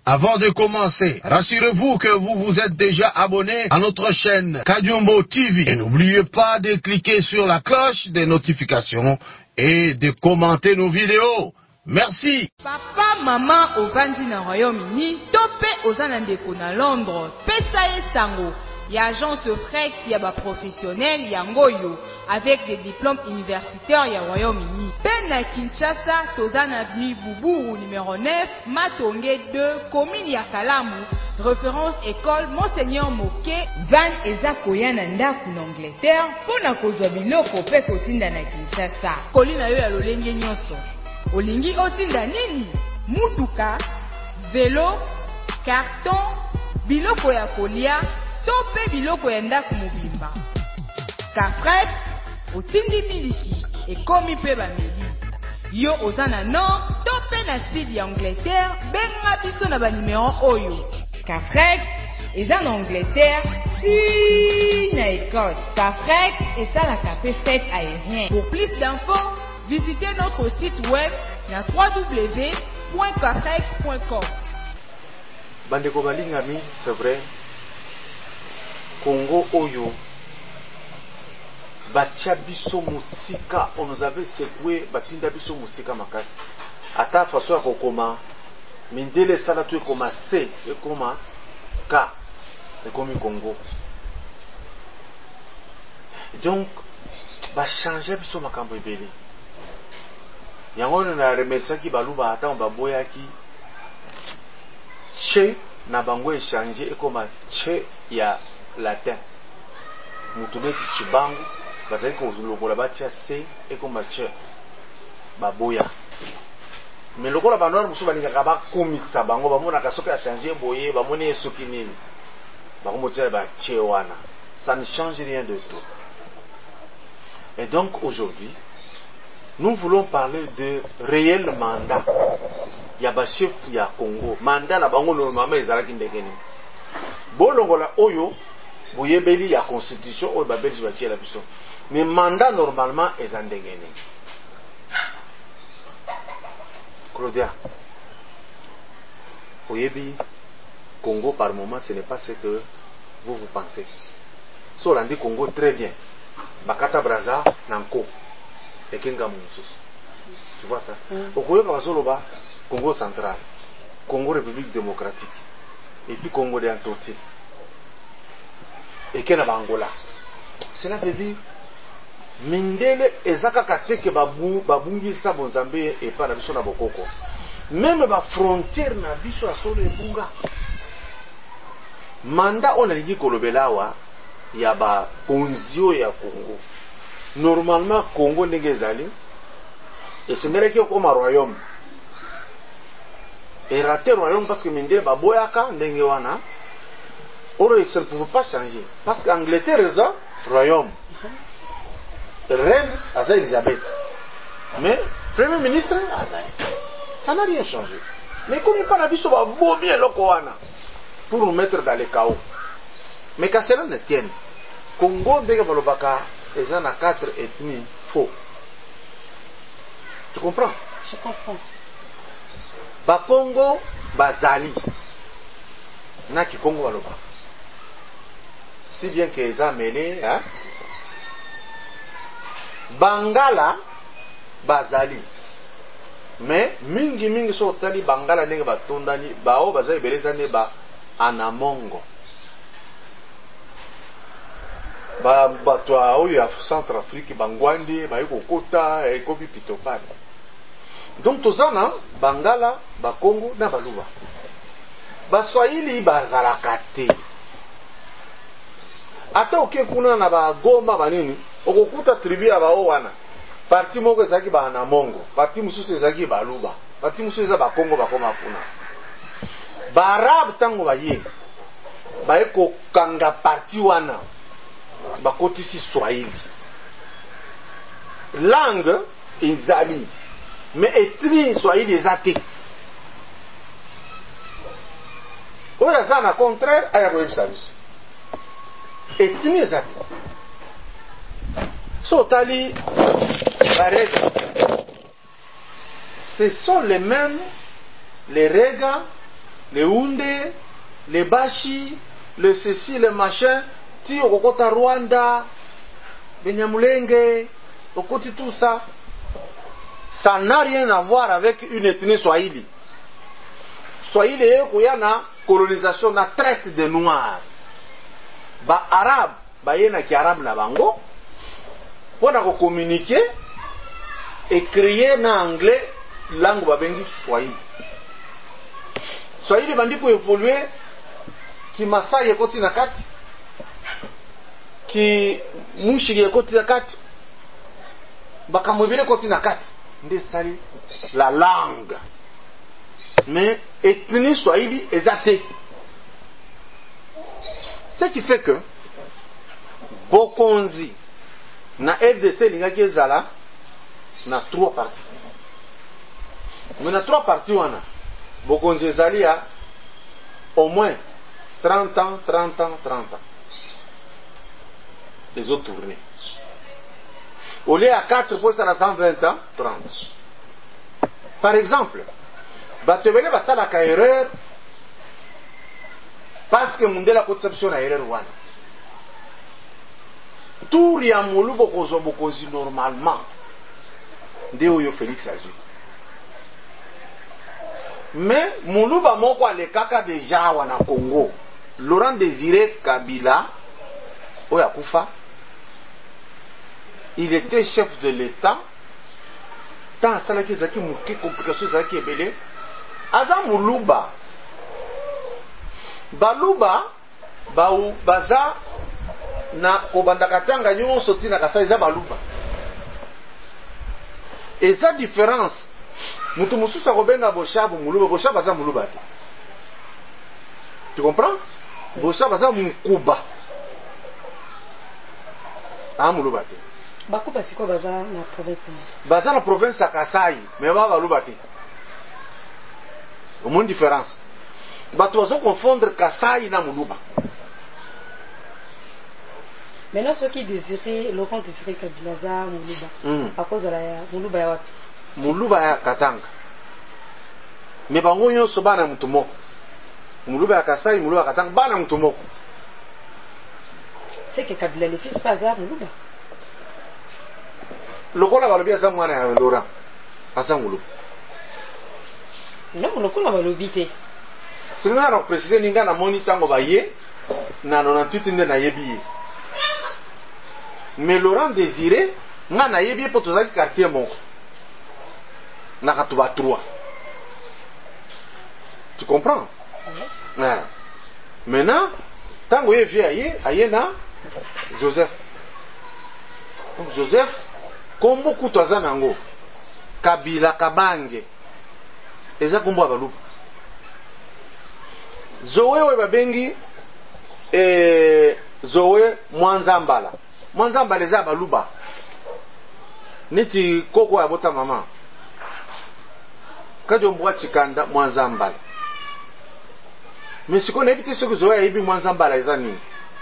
Avant de commencer, rassurez-vous que vous vous êtes déjà abonné à notre chaîne Kadiumbo TV. Et n'oubliez pas de cliquer sur la cloche des notifications et de commenter nos vidéos. Merci. Papa, maman, ovandi na Royaume-Uni, topé aux ndeko na Londres, pesa ye sango. Y a agence de frais qui a professionnel yangoyo avec des diplômes universitaires ya Royaume-Uni. Ben na Kinshasa, tozan avenue Boubou numéro 9, Matonge 2, commune ya Kalamu, référence école Monseigneur Moké, van eza koya na ndaku na Angleterre, pona kozwa biloko pe kotinda na Kinshasa. Kolina yo ya lolenge nyonso. Olingi otinda nini? Mutuka, vélo, carton, biloko ya kolia, tope biloko ya ndaku mobimba. Kafret, otindi miliki, ekomi pe bameli. Yo ozana nord, tope na sud ya Angleterre, benga biso na ba numéro oyo. Kafret, eza na Angleterre, si na Écosse. Kafret, esalaka pe fête aérien. Pour plus d'infos, visitez notre site web na www.kafret.com. Bandeko balingami, c'est vrai. Congo Oyo batia biso musika, on nous avait secoué batinda biso musika makasi. Ata façon ya kokoma mindele sala tu ekoma C ekoma K ekomi Congo. Donc ba changer biso makambo ebele. Yango na remercier ki baluba ata on baboya ki che na bango échanger ekoma che ya latin. Mutubeti chibangu bazali ko lokola batia C ekoma che baboya. Mais lokola banor musu balinga ba komisa bango bamona kasoka ya changer boye bamone esoki nini. Bakomotia ba che wana. Ça ne change rien de tout. Et donc aujourd'hui, nous voulons parler de réel mandat. Yaba chef ya Congo. Mandat na bango normalement ezalaki ndekeni. Bolongola oyo boyebeli ya constitution oyo ba Belge batie la biso. Mais mandat normalement ezandekeni. Claudia. Oyebi Congo par moment ce n'est pas ce que vous pensez. So landi Congo très bien. Bakata Braza nanko. Ekenga mususu. Tu vois ça? Okoyoka bazoloba Congo central, Congo République démocratique, et puis Congo de Antoti. Et Kena Angola. Cela veut dire mindele ezaka kateke babungi sa bonzambe et pas na biso na bokoko. Même ba frontière na biso asolo ebunga. Manda on alingi kolobelawa ya ba konzio ya Congo. Normalement Congo ndenge ezali et c'est même qui comme royaume. Et raté royaume parce que mindele baboyaka ndenge wana. Or ça ne pouvait pas changer parce qu'Angleterre est un royaume. Reine Asa Elisabeth. Mais premier ministre Asa. Ça n'a rien changé. Mais comme il parle biso ba bomi eloko wana pour nous mettre dans le chaos. Mais qu'à cela ne tienne. Congo ndenge balobaka eza na 4 ethnies faux. Tu comprends? Je comprends. Ba Congo bazali na ki Congo baloba. Si bien que eza mêlé, hein? Bangala bazali. Mais mingi so tali Bangala ndenge batondani bao bazali beleza ne ba anamongo. Ba batwa oyo ya Centrafrique bangwandi ba yiko kota e kopi pitopane. Donc tozana Bangala, ba Congo na baluba. Ba Swahili bazalaka te. Ata oke kuna na ba Goma banini, okokuta tribu ya ba wana. Parti moko ezaki ba na Mongo, parti mususu ezaki ba Luba, parti mususu ezaki ba Congo bakoma kuna. Ba Arab tango baye. Ba eko kanga parti wana. Bakotisi Swahili. Langue ezali. Mais ethnie Swahili ezate. Oya zana contraire aya ko service. Ethnie ezate. So tali ce sont les mêmes les règles le Houndé, le Bashi, le ceci, le machin, ti okokota Rwanda, Benyamulenge, okoti tout ça. Ça n'a rien à voir avec une ethnie Swahili. Swahili il y a une colonisation, na traite des noirs. Ba arabe, ba yena ki arabe na bango, pour communiquer et créer en anglais langue babengi Swahili. Swahili bandi pour évoluer ki Masai ekoti na kati, ki Mushi ekoti na kati, bakamwebele ekoti na kati, nde sali la langue. Mais ethnie Swahili ezate. Ce qui fait que Bokonzi na RDC lingaki ezala na 3 parties. Mais na 3 parties wana Bokonzi ezali a au moins 30 ans. Les autres tournées. Au lieu à 4 pour ça à 120 ans, 30. Par exemple, batevele basala ka erreur parce que mundela conception na erreur wana. Tour ya mulubo kozo bokozi normalement. Nde oyo Félix azui. Mais muluba moko ale kaka deja wana Congo. Laurent Désiré Kabila oya kufa. Il était chef de l'État. Tant ça qui zaki muke complication zaki ebele. Aza muluba. Baluba baza na kobanda katanga nyonso tina kasa eza baluba. Eza différence. Mutu mususu akobenga Boshabu muluba, Boshabu aza muluba te. Tu comprends? Boshabu aza mukuba. Ah muluba te. Bakuba siko baza na province. Baza na province ya Kasai, mais ba baluba te. Au moins différence. Bato bazo confondre Kasai na muluba. Maintenant ceux qui désiraient Laurent Désiré Kabila za muluba. À cause de la muluba ya wapi? Muluba ya Katanga. Mais bango nyonso bana mutu moko. Muluba ya Kasai, muluba ya Katanga bana mutu moko. C'est que Kabila les fils pas za muluba. Lokola balobi aza mwana ya Laurent. Aza muluba. Non, lokola balobi te. C'est nga na préciser ninga na moni tango baye na 98 nde na yebi. Mais Laurent Désiré nga na yebi po tozaki quartier moko. Na katuba 3. Tu comprends? Ouais. Maintenant, tango ye vie aye na Joseph. Donc Joseph kombo kutu aza nango Kabila Kabange eza kombo ya baluba. Zoe we babengi Zoe Mwanzambala. Mwanzambala eza baluba. Niti koko ya bota mama. Kajo mbwa chikanda Mwanzambala. Mais siko na ebite soko Zoe yebi Mwanzambala eza nini?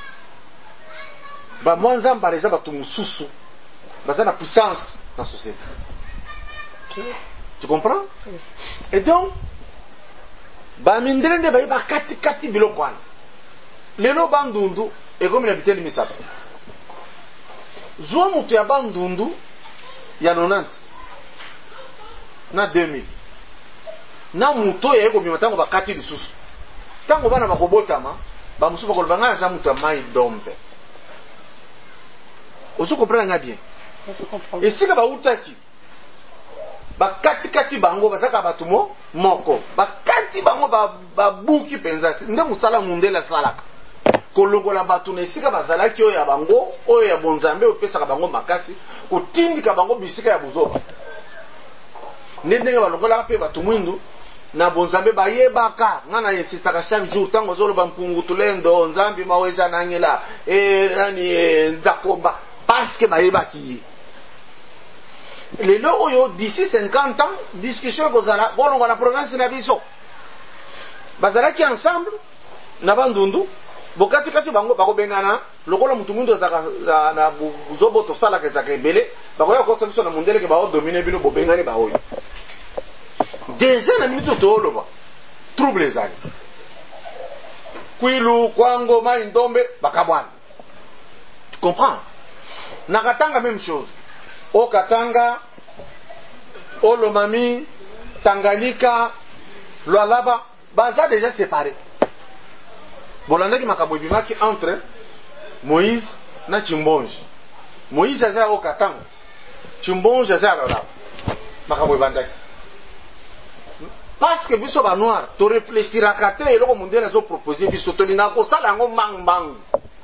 Ba Mwanzambala eza batu mususu. Baza na puissance dans la société. Okay. Tu comprends? Oui. Et donc ba mindrende ba yeba kati biloko wana. Lelo bandundu ekomi na biteli misato. Zuwa mutu ya bandundu ya 90 na 2000. Na muto ya ekomi matango ba kati lisusu. Tango bana bakobotama ba musu bakolvanga za mutu ya mai dombe. Oso comprendre nga bien. Et si ka ba utaki ba kati bango bazaka batu moko ba kati bango ba buki penza nde musala mundela salaka kolongola batu na esika bazalaki oyo ya bango oyo ya bonzambe opesaka bango makasi kotindika bango bisika ya buzoba ndenge balongola pe batu mwindu na bonzambe bayebaka ngana yesitaka chaque jour tango zoloba mpungu tulendo nzambi maweza nangela nzakomba parce que bayebaki les logo d'ici 50 ans discussion kozala bolongo na province na biso bazalaki ensemble na bandundu bokati bango bakobengana lokola mutu mundu azaka na buzobo to sala kezaka ebele bakoya kosa biso na mundele ke ba dominer bino bobengani ba oyo déjà na minute to oloba trouble ezali Kwilu Kwango Mai Ndombe bakabwana. Tu comprends? Na Katanga même chose. Au Katanga, au Lomami, Tanganyika, Lualaba, baza déjà séparés. Bolandaki makabo bimaki entre Moïse na Chimbonji. Moïse aza au Katanga. Chimbonji aza Lualaba. Makabo bandaki. Parce que biso ba noir, to réfléchira kate eloko mondele zo proposer biso to linga ko sala ngo mangbangu.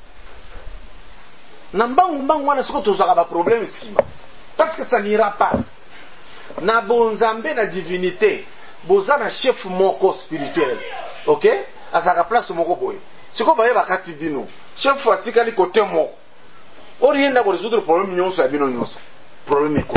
Na mbangu wana siko tozaka ba problème sima. Parce que ça n'ira pas. Na bonzambe na divinité, boza na chef moko spirituel. OK? Asaka place moko boye. Siko baye bakati bino. Chef atikali côté moko. Orienda ko résoudre problème nyonso ya bino nyonso. Problème eko.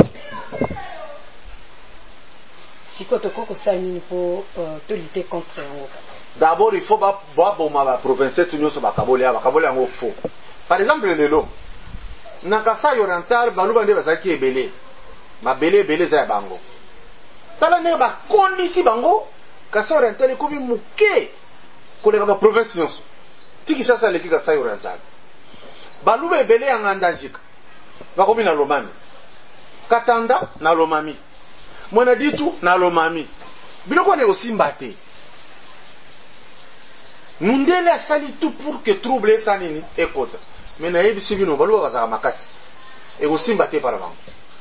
Si tu il faut te lutter contre un. D'abord, il faut que province en faux. Par exemple, le lot. Nakasa oriental, baluba de basaki ebele. Ma belé za bango. Tala ne ba kondisi bango, kasa oriental ko bi muke. Ko le ba province nyonso. Tiki sasa leki kasa oriental. Baluba ebele ya ngandajika. Ba ko bi na Lomami. Katanda na Lomami. Mwana ditu na Lomami. Biloko ne osimbate. Mundele asali tout pour que trouble sanini ekota. Mais na yebi sibino baluwa bazaka makasi. Et osimbate par avant.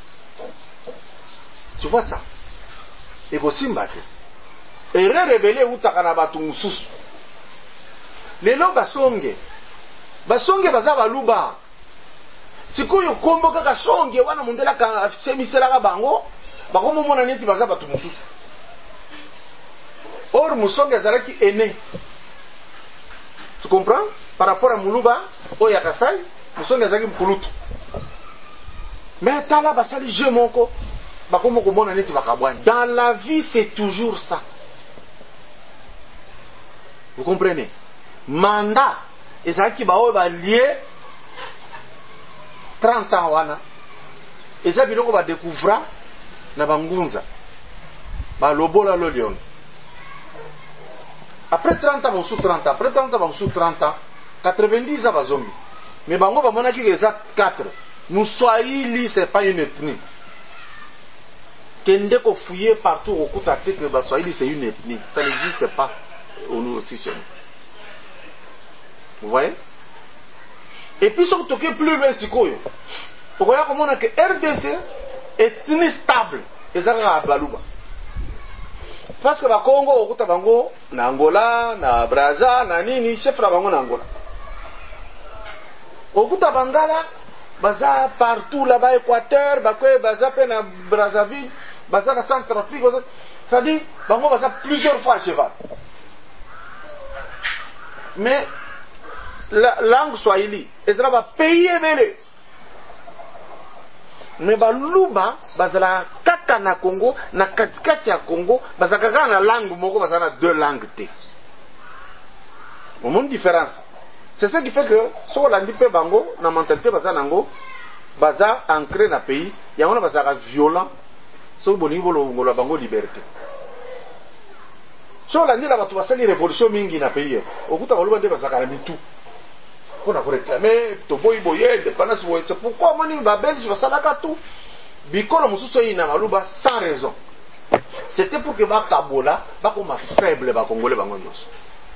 Tu vois ça? Et osimbate. Et rebelle utaka na batu mususu. Lelo basonge. Basonge baza baluba. Sikoyo kombo kaka songe wana mundela ka semisela ka bango. Bakomo mona neti baza batu mususu. Or musonge azalaki aîné. Tu comprends? Par rapport à Muluba, oya Kasai, musonge azalaki mkulutu. Mais tala basali je moko, bakomo mona neti bakabwani. Dans la vie, c'est toujours ça. Vous comprenez? Mandat ezalaki baoyo ba lié 30 ans wana. Eza biloko ba découvrir na bangunza ba lobola lo lion. Après 30 ans, bon sous 30 ans, après 30 ans, bon sous 30 ans, 90 ans, bazongi. Mais bango ba mona ki eza 4. Mouswahili c'est pas une ethnie. Kende ko fouiller partout au Koutate que Baswahili c'est une ethnie. Ça n'existe pas au nous aussi chez nous. Vous voyez? Et puis surtout que plus loin sikoyo. Pourquoi comment on a que RDC ethnie stable. Ezaka baluba. Parce que ba Congo okuta bango na Angola, na Brazza, na nini chef la bango na Angola. Okuta Bangala, baza partout là-bas Équateur, bakwe baza pe na Brazzaville, baza na Centrafrique, ça dit bango baza plusieurs fois à cheval. Mais la langue swahili, ezra ba pays belé. Mais baluba bazala kaka na Congo na katikati ya Congo bazaka kaka na langue moko bazana deux langues te. Au monde différence. C'est ça qui fait que so la ndipe bango na mentalité bazana ngo baza ancré na pays yango na bazaka violent so bolingi bolongo la bango liberté. So la ndila batu basali révolution mingi na pays okuta baluba nde bazaka na mitu. Pour réclamer to boy boye dépendance boye. C'est pourquoi moni ba belge va salaka tout bikolo mususu ina maluba sans raison. C'était pour que ba kabola ba comme faible ba congolais bango nyonso.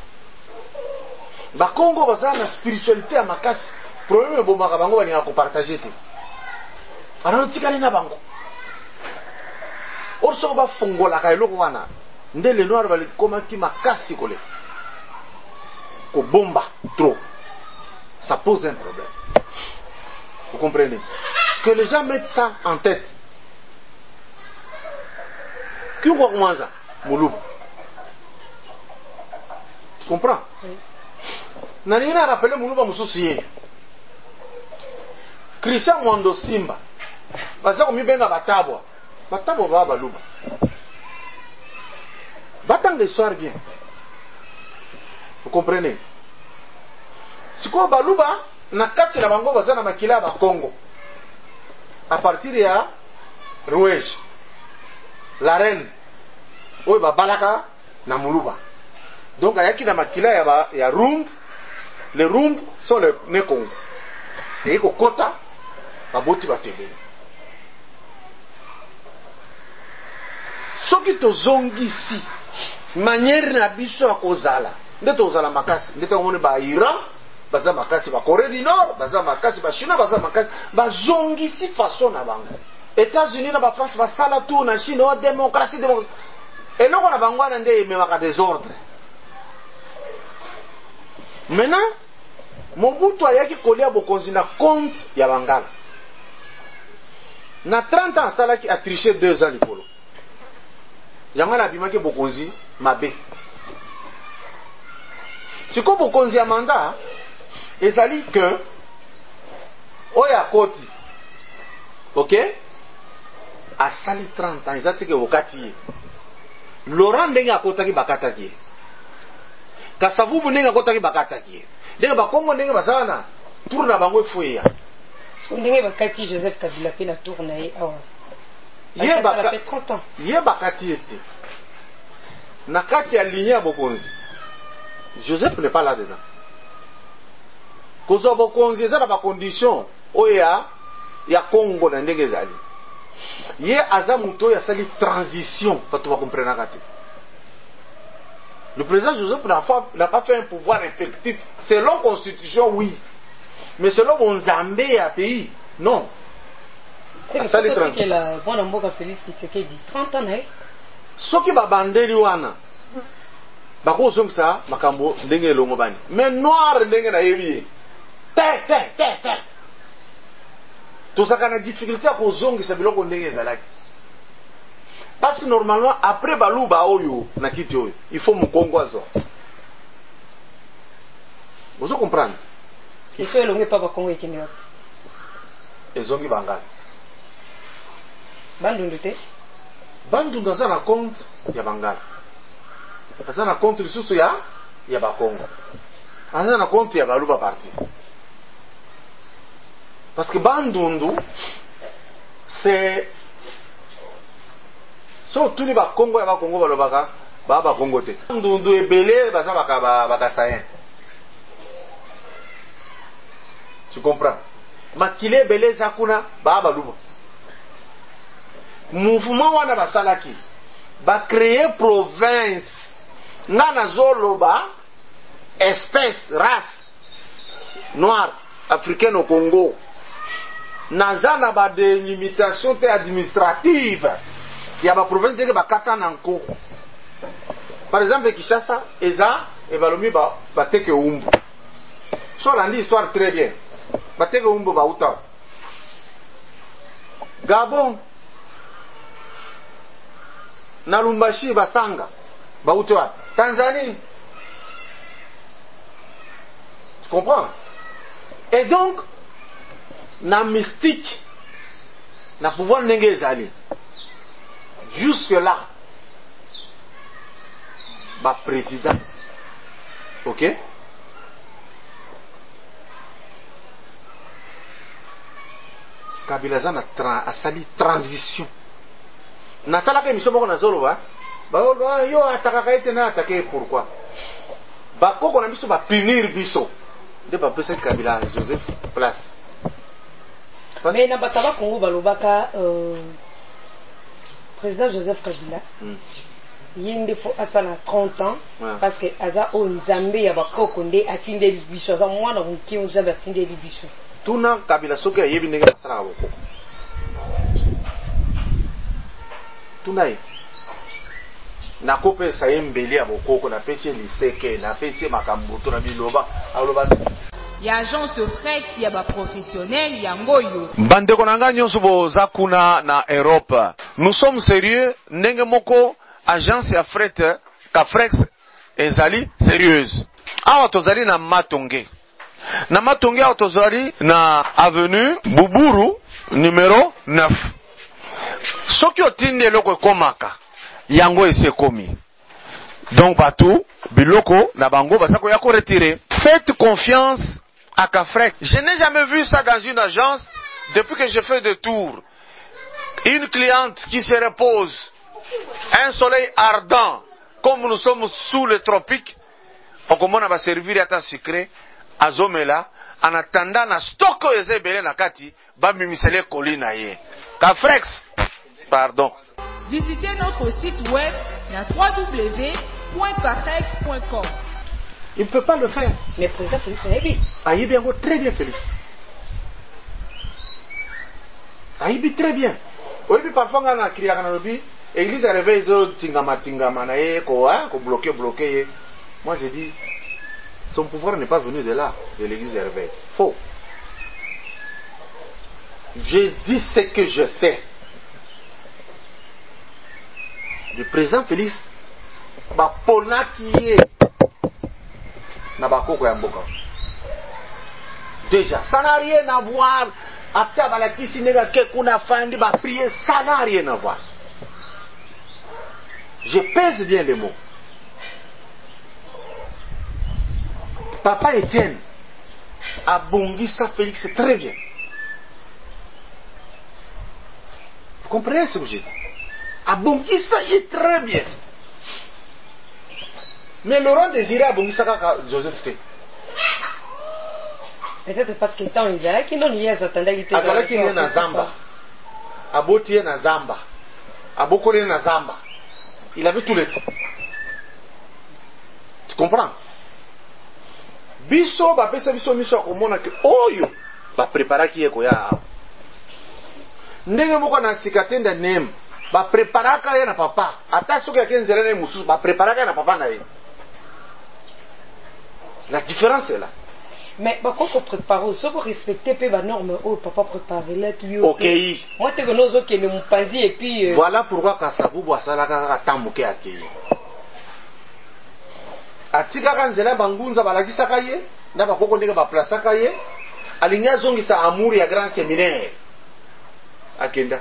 Ba Congo baza na spiritualité à makasi. Problème bo maka bango bani ko partager te. Alors tikali na bango. Orso ba fongola ka eloko wana. Ndele noir bali koma ki makasi kole. Ko bomba trop. Ça pose un problème. Vous comprenez? Que les gens mettent ça en tête. Qui voit comment ça? Mouloub. Tu comprends? Nanina a rappelé Moulouba Moussoussié. Christian Mwando Simba. Parce que Mibenga Batabwa. Batabwa va Balouba. Batang l'histoire bien. Vous comprenez? Siko baluba na kati na bango bazana makila ba Congo. À partir ya Rouge, la reine, oyo ba balaka na Muluba. Donc il y a qui na makila ya round. Les rounds sont les Nekongo. Et il y a kota baboti batebele. Soki tozongisi manière na biso akozala. Nde tozala makasi. Nde tongone ba Iran, baza makasi ba Corée du Nord, baza makasi ba Chine, baza makasi bazongisi façon na bango. États-Unis na ba France ba sala tout na Chine o démocratie. Et loko na bango na nde memaka désordre. Maintenant, Mobutu ayaki kolia bokonzi na compte ya Bangala. Na 30 ans salaki a triché 2 ans likolo. Yango na bimaki bokonzi mabe. Siko bokonzi ya manda ezali que oya koti. OK? A sali 30 ans ezati ke wakati. Laurent ndenge akotaki bakataki. Kasavubu ndenge akotaki bakataki. Ndenge bakongo ndenge bazana tour na bango efuya. Ndenge bakati Joseph Kabila pe na tour na ye awa. Ye baka fait 30 ans. Ye bakati ete. Na kati ya ligne ya bokonzi. Joseph n'est pas là dedans. Kozo bokonzi eza na ba condition oya ya Congo na ndenge ezali. Ye aza muto ya sali transition bato ba comprendre kati. Le président Joseph n'a pas fait un pouvoir effectif. Selon la constitution, oui. Mais selon mon Zambé à pays, non. C'est le fait que la bonne amboka Félix Tshisekedi 30 ans. Ce qui va bander Luana, bako zonk ça, makambo ndenge longo bani. Mais noir ndenge na yebi. Te. Tout ça kana difficulté à kozongi sa biloko ndenge zalaki. Parce que normalement, après Balouba Oyo, Nakiti Oyo, il faut Mukongo Azo. Vous comprenez? Et ce, il n'y a pas de Congo et Kenya. Et Zongi Bangal. Bandundu Bandundu dans un compte, il y a Bangal. Dans un compte, il y a Bakongo. Dans un compte, il y a Balouba parti. Parce que Bandundu, c'est. So tuni ba Congo ya ba Congo balobaka ba Congo te. Ndundu ebele baza baka sayen. Tu comprends? Makile ebele zakuna ba luba. Mouvement wana basalaki ba créer province ngana zoloba espèce race noire africaine au Congo. Naza ba délimitation te administrative. Il y a des provinces qui sont par exemple, Kinshasa, Eza et Balomi Bateke Umbu. So, on dit histoire très bien. Bateke Umbu Bauta. Gabon, Nalumbashi Basanga, Bauta. Tanzanie. Tu comprends? Et donc, na mystique, na pouvoir n'engagez jusque-là, président, ok? Kabila a sali transition. Na sala ke mission boko na zolo ba yo atakaka ete na attaquer pourquoi? Bakoko na biso ba punir biso. De ba pesa Kabila Joseph place. Mais na bataba Congo balobaka président Joseph Kabila, il faut à 30 ans, parce que Aza o Nzambe ya bakoko nde atinde libisho, Aza mwana muki Nzambe atinde libisho. Tuna Kabila soki ayebi ndenge asala bakoko. Tuna ye. Na kopesa ye mbeli ya bakoko na pesi liseke, na pesi makambuto na biloba, aloba ya agence de fret ya ba professionnel yangoyo. Bandeko nanga nyonso boza kuna na Europe. Nous sommes sérieux ndenge moko agence ya fret ka Frex ezali sérieuse. Awa tozali na Matonge. Na Matonge awa tozali na avenue Buburu numéro 9. Soki otindi eloko ekomaka yango esekomi. Donc batou biloko na bango basako ya ko retirer. Faites confiance à Cafrec. Je n'ai jamais vu ça dans une agence depuis que je fais des tours. Une cliente qui se repose, un soleil ardent, comme nous sommes sous les tropiques, okomona ba servir ata sucré azomela en attendant na stock ezebele na kati ba mimisele kolina ye Cafrex pardon. Visitez notre site web na www.cafrex.com. Il ne peut pas le faire. Mais président Félix Aïbi. Aïbi encore très bien Félix. Aïbi très bien. Oui, parfois on a crié à Nanobi, église a réveillé tingama na ye ko bloqué. Moi j'ai dit son pouvoir n'est pas venu de là, de l'église de réveil. Faux. Je dis ce que je sais. Le président Félix ba pona qui est na bakoko ya mboka. Déjà, ça n'a rien à voir. Ata balakisi nega ke kuna fandi ba prier, ça n'a rien à voir. Je pèse bien les mots. Papa Étienne a bongisa Félix très bien. Vous comprenez ce que je dis? A bongisa est très bien. Mais Laurent Désiré a bongisa kaka Joseph T. Peut-être parce qu'il est en Israël qui non y attendait qu'il azalaki ne na Zamba. Aboti na Zamba. Abokole na Zamba. Il avait tous les temps. Tu comprends? Biso ba pesa biso miso komona ke oyo ba prepara ki eko ya. Ndenge moko na sikatenda nem ba prepara ka na papa. Ata soki akenzela na mususu ba prepara ka na papa na ye. La différence est là. Mais par contre, préparer, ce que respecter peu les normes, oh papa préparer là qui OK. Moi te connais aux qui ne m'ont pas dit et puis voilà pourquoi Kasabu boisala kaka tambuke akei. Atika kanzela bangunza balakisaka ye na bakoko ndenge ba plasaka ye alinya zongisa amour ya grand séminaire akenda.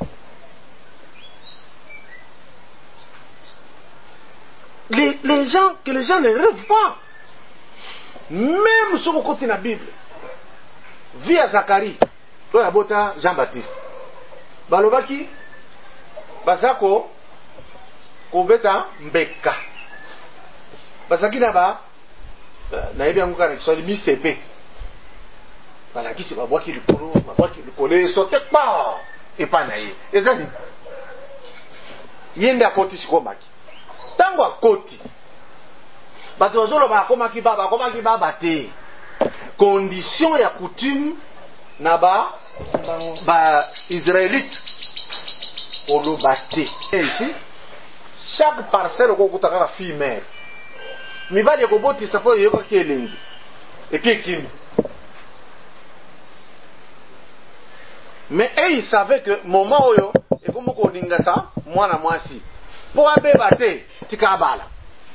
Les gens ne rêvent pas. Même sur le côté de la Bible, via Zacharie, Jean-Baptiste, balobaki, bazako, kobeta mbeka, bazaki naba, naebi anguka na kiswahili misepe, balaki se babwaki likolo, sote pa, epa na ye, ezali, yende akoti sikomaki, tango akoti, bato bazolo bakomaki baba te condition ya coutume na ba israélite oloba te. Ici chaque parcelle okokutaka ka fille mère mibali ekobotisa po yeyokaki elengi epi ekimi. Mais ils savaient que moment oyo ekomo koningasa mwana mwasi po abeba te tika abala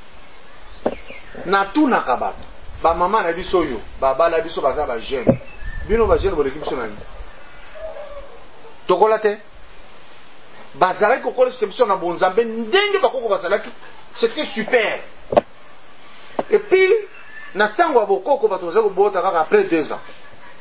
na tuna kabato ba mama na biso yo ba bala biso baza ba jeune bino ba jeune boleki biso nani tokola te bazalaki kokola biso na bonzambe ndenge bakoko bazalaki c'était super. Et puis na tango abokoko bato bazako bota kaka après 2 ans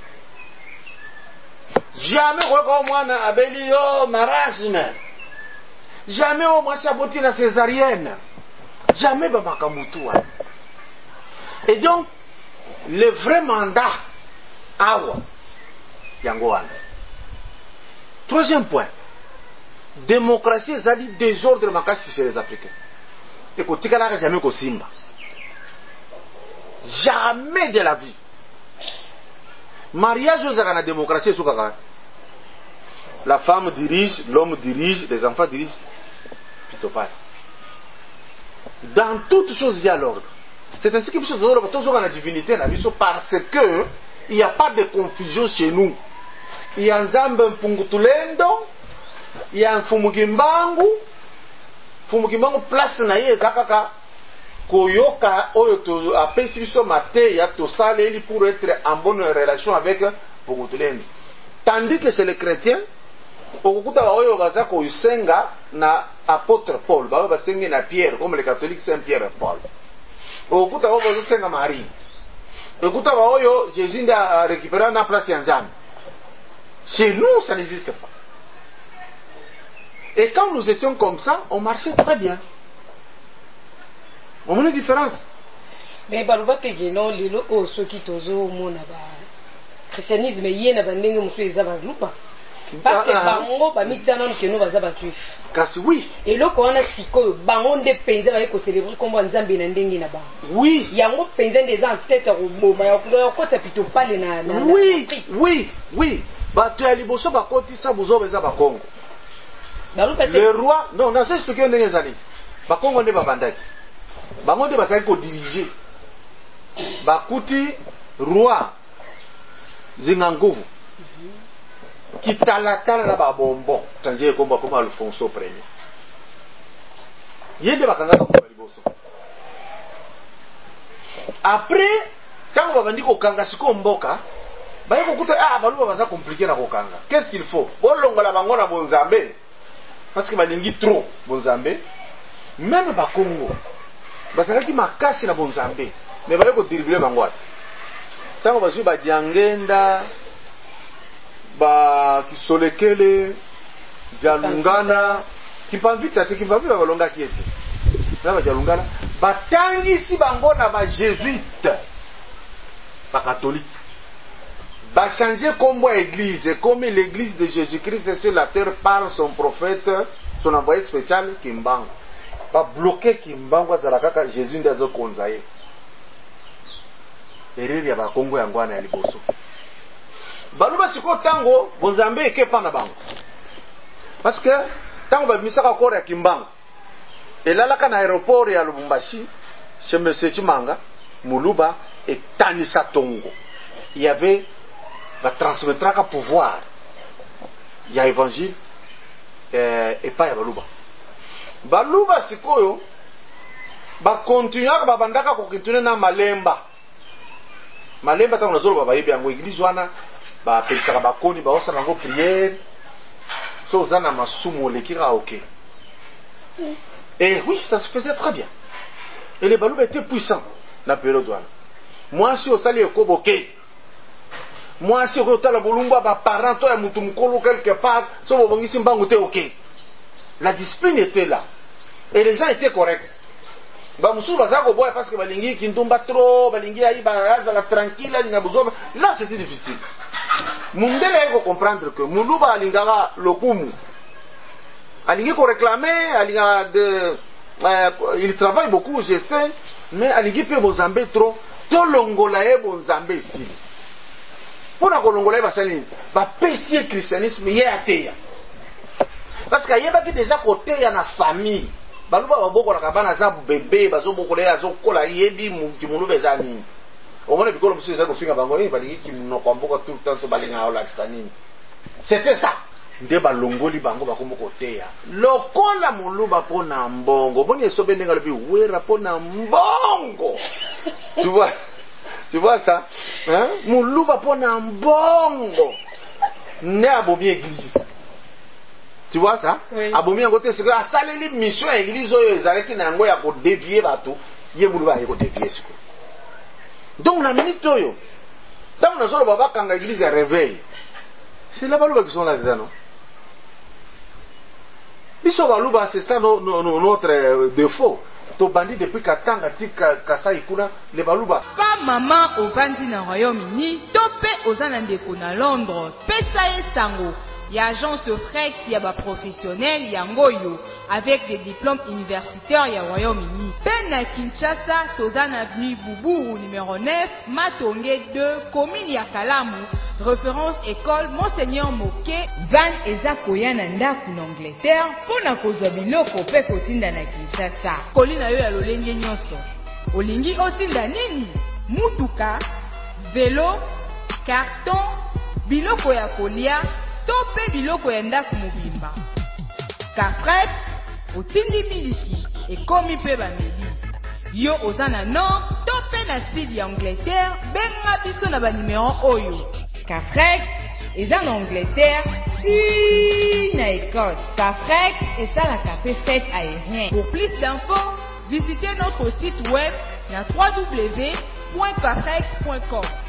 jamais kwa mwana abeli yo marasme jamais au mwasi aboti na césarienne jamais ba makamutua. Et donc, le vrai mandat, awa, yangoana. Troisième point, démocratie, ça dit désordre makasi chez les Africains. Et qu'on tika jamais qu'au Simba. Jamais de la vie. Mariage aux la démocratie, la femme dirige, l'homme dirige, les enfants dirigent. Plutôt pas. Dans toutes choses, il y a l'ordre. C'est ainsi que nous avons toujours la divinité parce que il n'y a pas de confusion chez nous. Il y a Nzambe Mpungutulendo, il y a Mfumukimbangu place na ye zakaka koyoka oyo to apesi biso mate ya to saleli pour être en bonne relation avec Mpungutulendo. Tandis que c'est les chrétiens okukuta oyo bazako yusenga na apôtre Paul, ba basenga na Pierre comme les catholiques Saint Pierre et Paul. Okuta wao bazosenga Marie. Okuta wao Jésus a récupéré na place ya Nzambe. Chez nous, ça n'existe pas. Et quand nous étions comme ça, on marchait très bien. On a une différence. mais baloba ke geno lelo o soki tozo mona ba christianisme yena bandenge musu eza baluba parce que bango bamitiana nkeno baza bajuif kasi oui eloko wana sikoyo bango nde penza baye ko célébrer kombo nzambe na ndenge na bango oui yango penza nde eza en tête roboma ya kota pito pale na oui oui oui bato ya liboso bakotisa buzoba eza bakongo le roi non nazo expliquer ndenge ezali bakongo nde babandaki bango nde bazali kodirige bakuti roi zinga nguvu kitalatala na babombo tanje komba koma Alfonso premier yende bakangaka kwa liboso après tango babandi kokanga siko mboka baye kokuta baluba baza compliqué na kokanga qu'est-ce qu'il faut bolongola bango na bonzambe parce que balingi trop bonzambe même bakongo bazalaki makasi na bonzambe mais baye kodiribile bango ata tango bazwi badiangenda ba kisolekele jalungana kimpamvita te kimpamvita balonga kiete na ba jalungana batangisi bango na ba jésuite ba catholique ba changer kombo église comme l'église de Jésus-Christ sur la terre par son prophète son envoyé spécial Kimbangu ba bloquer Kimbangu azala kaka Jésus ndazo konzaye ereri ya ba Kongo yango na liboso baluba siko tango bonzambe ekepa na bango parce que tango babimisaka kore ya Kimbangu elalaka na aéroport ya Lubumbashi chez monsieur Chimanga muluba etanisa tongo il y avait va transmettre pouvoir ya évangile et pas ya baluba sikoyo ba continuer ba bandaka ko continuer na malemba tango nazolo ba yebi yango église wana ba pelisaka bakoni ba osana ngo prière so zana masumu lekira OK et oui ça se faisait très bien et les baluba étaient puissants na période wana moi si osali ekoboke moi si okotala bolumba ba parents to ya mutu mukolo quelque part so bobongisi mbangu te OK la discipline était là et les gens étaient corrects ba musu bazako boya parce que balingi kindumba trop balingi aiba azala tranquille ni na buzoba là c'était difficile mundele eko comprendre que muluba alingaka lokumu alingi ko réclamer alinga de il travaille beaucoup je sais mais alingi pe bozambe trop to longola e bozambe ici pona ko longola ba sali ba pesier christianisme ye ateya parce que yeba ki déjà côté ya na famille baluba babokola kabana za bébé bazobokola azokola yebi muluba ezani omona bikolo musu eza kofinga bango balingi kimunoko mboka tout le temps to balinga olakistanini c'était ça nde balongoli bango bakomo koteya lokola muluba pona mbongo boni esobe ndenga lobi wera pona mbongo tu vois ça hein muluba pona mbongo ne abomi église tu vois ça oui. Abomi yango te siko asaleli mission ya église oyo ezalaki na yango ya ko dévier bato ye muluba aye ko dévier siko donc na minute oyo tango nazolo baba kanga église ya réveil c'est là baluba qui sont là dedans non biso baluba c'est ça notre défaut to bandi depuis katanga tika kasai kuna le baluba pa mama ovandi na Royaume-Uni to pe ozana ndeko na Londres pesa ye sango ya agence de fret ya ba professionnel ya ngoyo avec des diplômes universitaires ya Royaume-Uni. Pe na Kinshasa, tozana avenue Boubou numéro 9, Matonge 2, commune ya Kalamu, référence école Monseigneur Moke, van eza koya na ndaku na Angleterre, pona kozwa biloko pe kotinda na Kinshasa. Kolina yo ya lolenge nyonso. Olingi otinda nini? Mutuka, vélo, carton, biloko ya kolia, to pe biloko ya ndaku mobimba. Kafret, otindi miliki, ekomi pe bameli. Yo ozana nord, to pe na sud ya Angleterre, benga biso na ba numéro oyo. Kafret, eza na Angleterre, si na Écosse. Kafret, esalaka pe fête aérien. Pour plus d'infos, visitez notre site web na www.kafret.com.